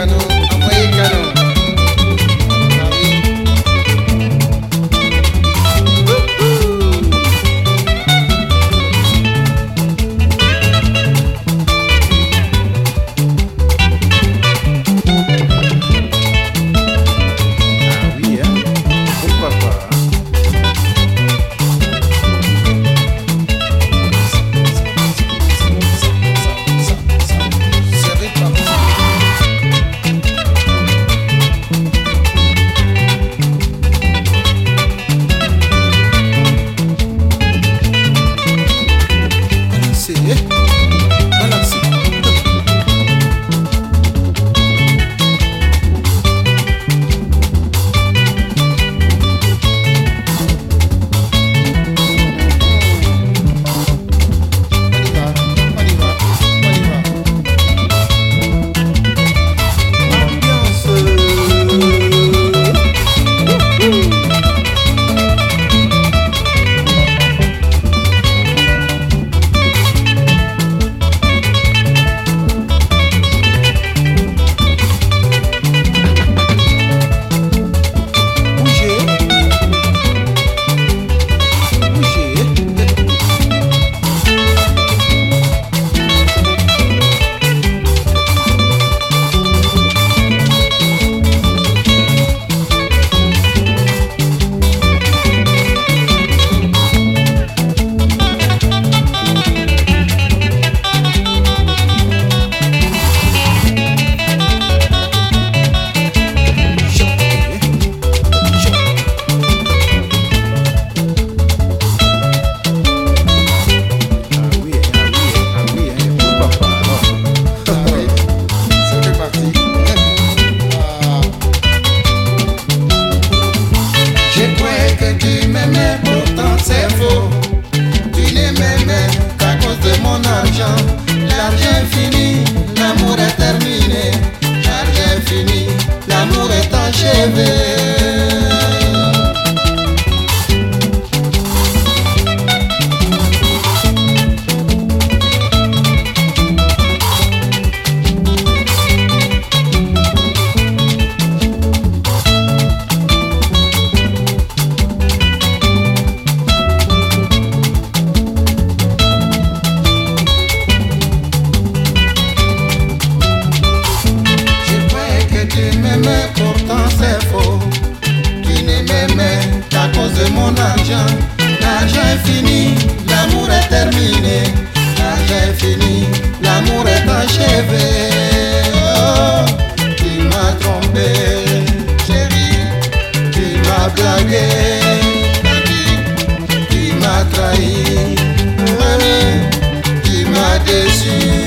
L'argent est fini, l'amour est terminé. L'argent est fini, l'amour est achevé. Oh, tu m'as trompé, chérie, tu m'as blagué, tu m'as trahi, mamie, tu m'as déçu.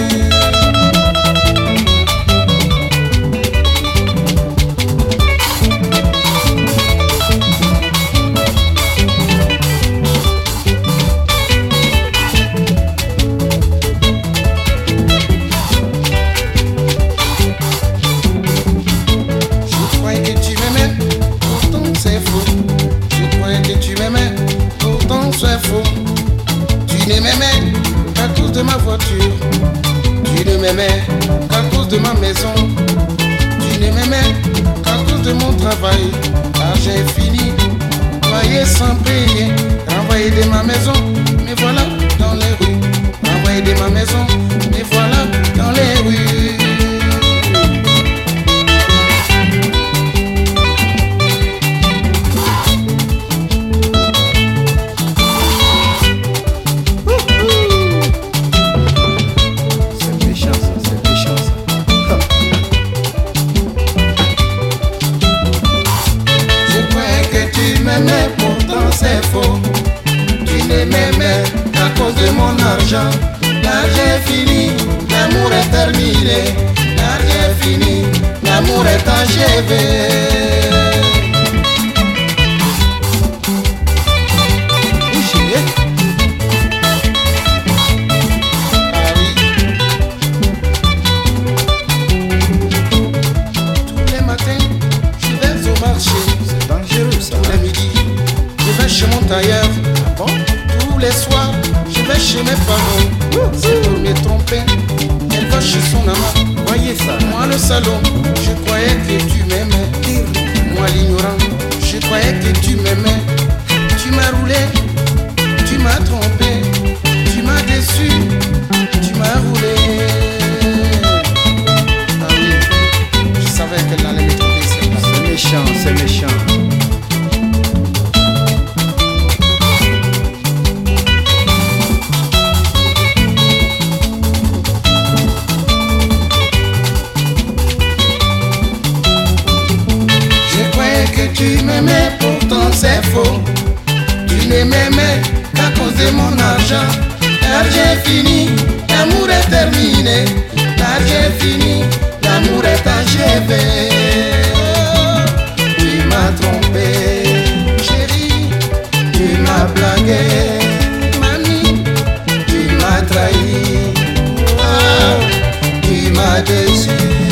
Tu ne m'aimais qu'à cause de ma voiture, tu ne m'aimais qu'à cause de ma maison, tu ne m'aimais qu'à cause de mon travail. L'argent est fini, loyer sans payer, renvoyé de ma maison, me voilà dans les rues, renvoyé de ma maison, me voilà dans les rues. Mais pourtant c'est faux. Tu ne m'aimais qu'à cause de mon argent. L'argent est fini, l'amour est terminé. L'argent est fini, l'amour est achevé. Ah oui. Tous les matins, je vais au marché. C'est dangereux ça. Tous les midis, je vais chez mon tailleur. Ah bon? Tous les soirs, je vais chez mes parents. C'est pour me tromper. Elle va chez son amant. Voyez ça. Moi le au salon, je croyais que tu m'aimais. Moi l'ignorant, je croyais que tu m'aimais. Tu m'as roulé, tu m'as trompé, tu m'as déçu, tu m'as roulé. Ah oui, je savais qu'elle allait me tromper. C'est méchant, c'est méchant. Tu m'aimais, pourtant c'est faux. Tu ne m'aimais qu'à cause de mon argent. L'argent est fini, l'amour est terminé. L'argent est fini, l'amour est achevé. Tu m'as trompé, chérie. Tu m'as blagué, mamie. Tu m'as trahi, tu m'as déçu.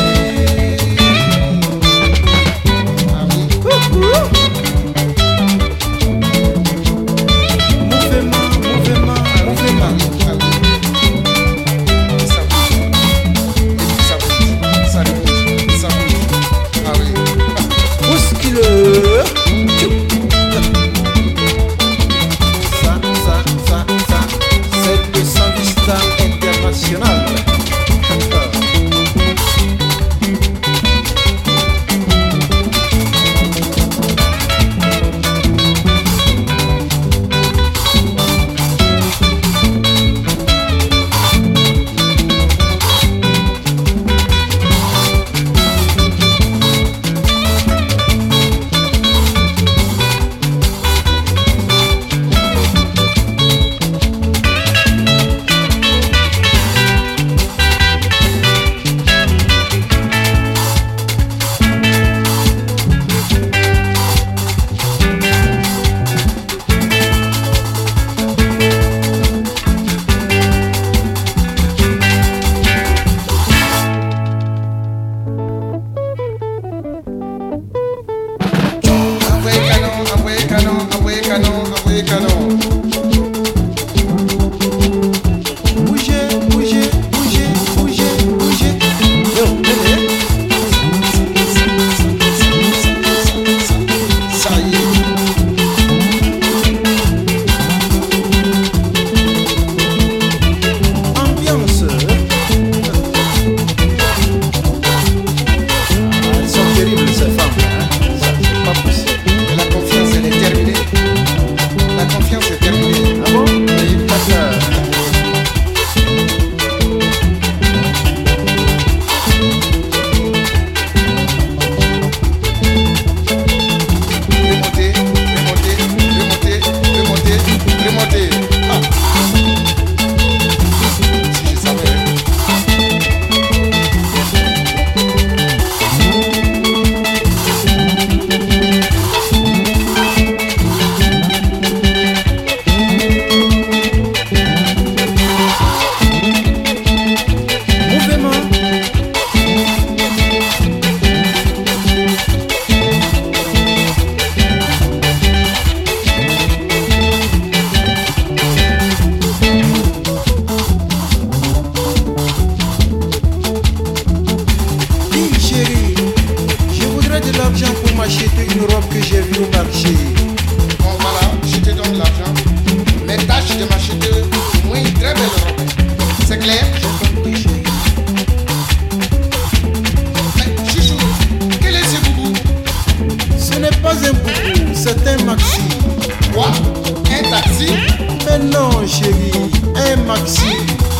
C'est un maxi. Quoi? Un taxi? Mais non chérie, un maxi.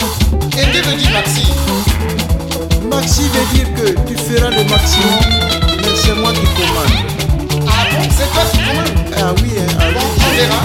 Et que veut dire maxi? Maxi veut dire que tu feras le maximum, mais c'est moi qui commande. Ah bon? C'est toi qui commandes? Ah oui, ah bon, oui. on verra.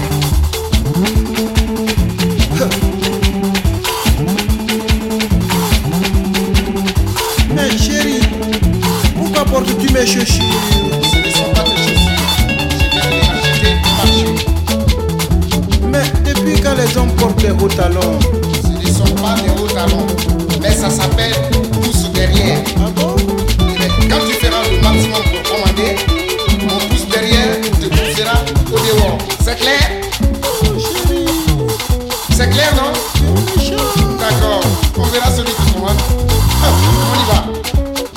Mais chérie, pourquoi portes-tu mes chaussures? Ce ne sont pas tes chaussures. Je viens de les acheter au marché. Mais depuis quand les hommes portent des hauts talons? Ce ne sont pas des hauts talons, mais ça s'appelle pouce derrière. Ah bon? Mais quand tu feras le maximum pour commander, mon pouce derrière te poussera au dehors. C'est clair? Oh chérie, C'est clair, non? c'est méchant. D'accord, on verra celui qui commande. Ah, on y va.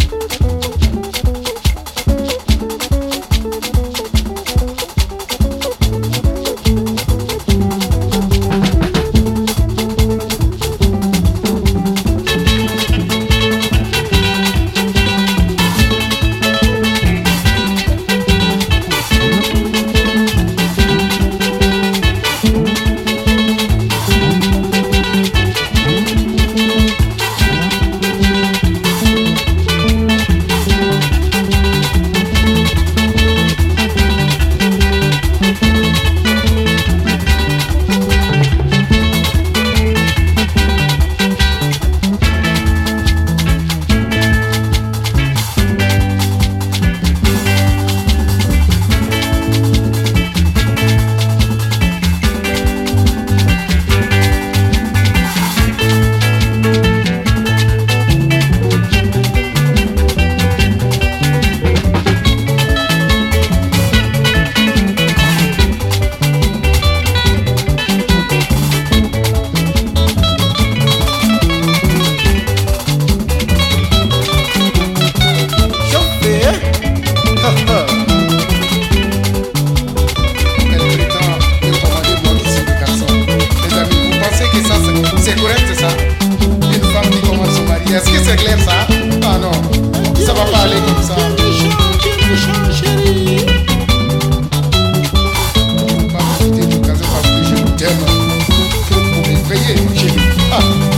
ça va pas aller comme ça. Chérie. Pas profiter du casé parce que je t'aime. Faut pour m'effrayer, chérie. Ah.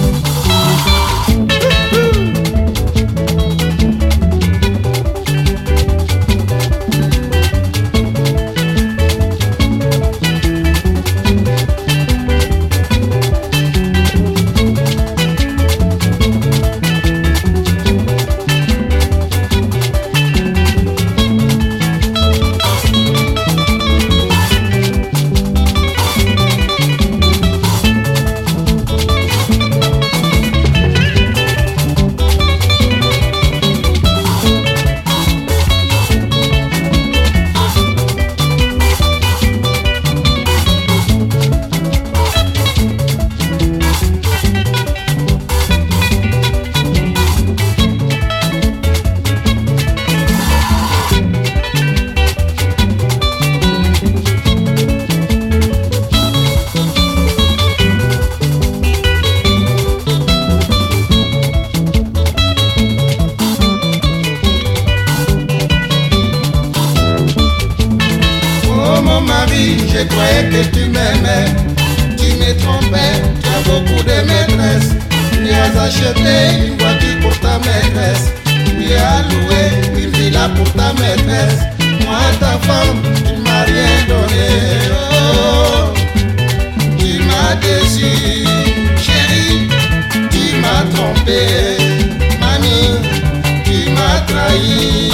Je croyais que tu m'aimais, tu me trompais, tu as beaucoup de maîtresses. Tu as acheté une voiture pour ta maîtresse, tu as loué une villa pour ta maîtresse. Moi ta femme, tu ne m'as rien donné. Oh, tu m'as déçu, chérie, tu m'as trompé. Mamie, tu m'as trahi.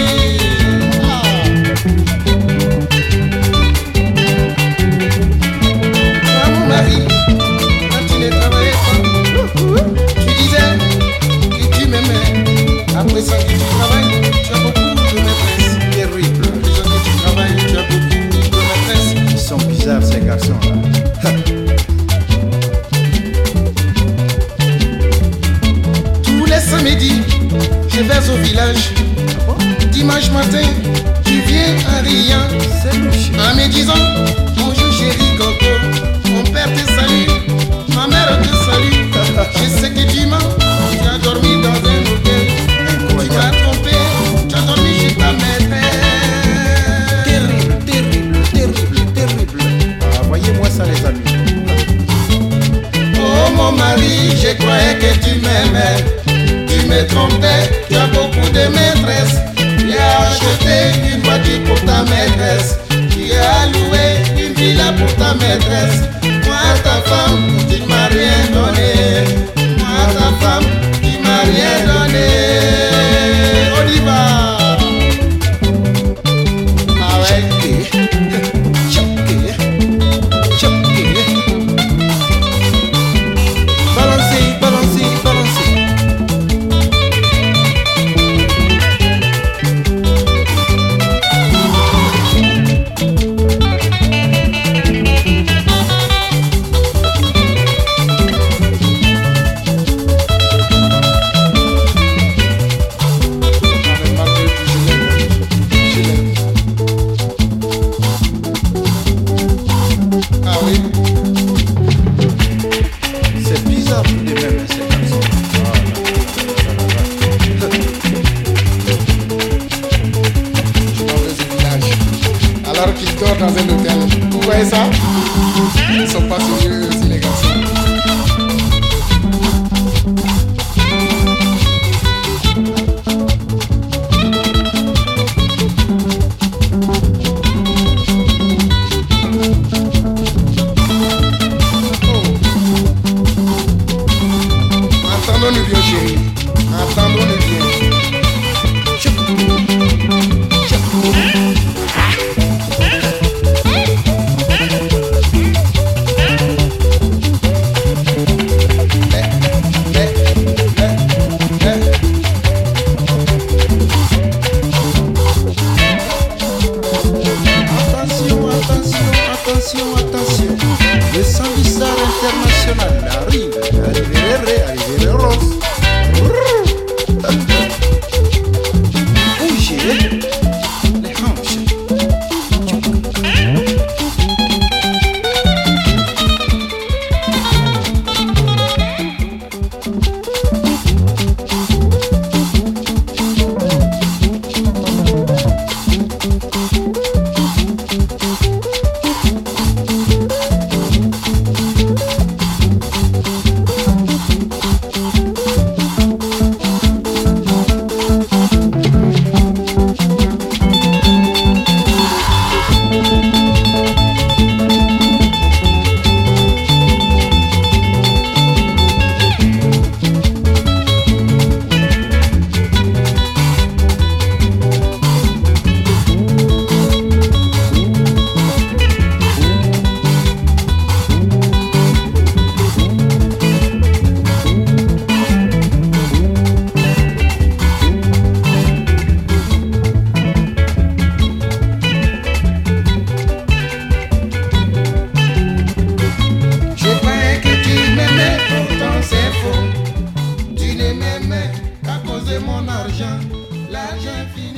Quand tu ne travaillais pas, tu disais que tu m'aimais. Après ça que tu travailles, tu as beaucoup de maîtresses. Terrible. Après ça que tu travailles, tu as beaucoup de maîtresses. Ils sont bizarres ces garçons-là. Tous les samedis, je vais au village. Dimanche matin, tu viens en riant, C'est louche. en me disant bonjour chérie Coco. Mon père te salue, ma mère te salue. Je sais que tu mens, tu as dormi dans un hôtel. Tu m'as trompé, tu as dormi chez ta maîtresse. Terrible, terrible, terrible, terrible. Ah, voyez-moi ça les amis. Oh mon mari, je croyais que tu m'aimais. Tu me trompais, tu as beaucoup de maîtresses. Tu as acheté une voiture pour ta maîtresse. Tu as loué une villa pour ta maîtresse. Moi ta femme, tu ne m'as rien donné. Moi ta femme, tu ne m'as rien donné. On y va. Ah ouais. Choqué. Choqué. Balancez, balancez, balancez. Ah oui. C'est bizarre tout de même ces garçons. Je dans un village. Alors qu'ils dorment dans un hôtel. Vous voyez ça? Ils ne sont pas sérieux aussi les garçons. Entendons-nous bien chérie. Entendons-nous bien. mon argent, l'argent est fini.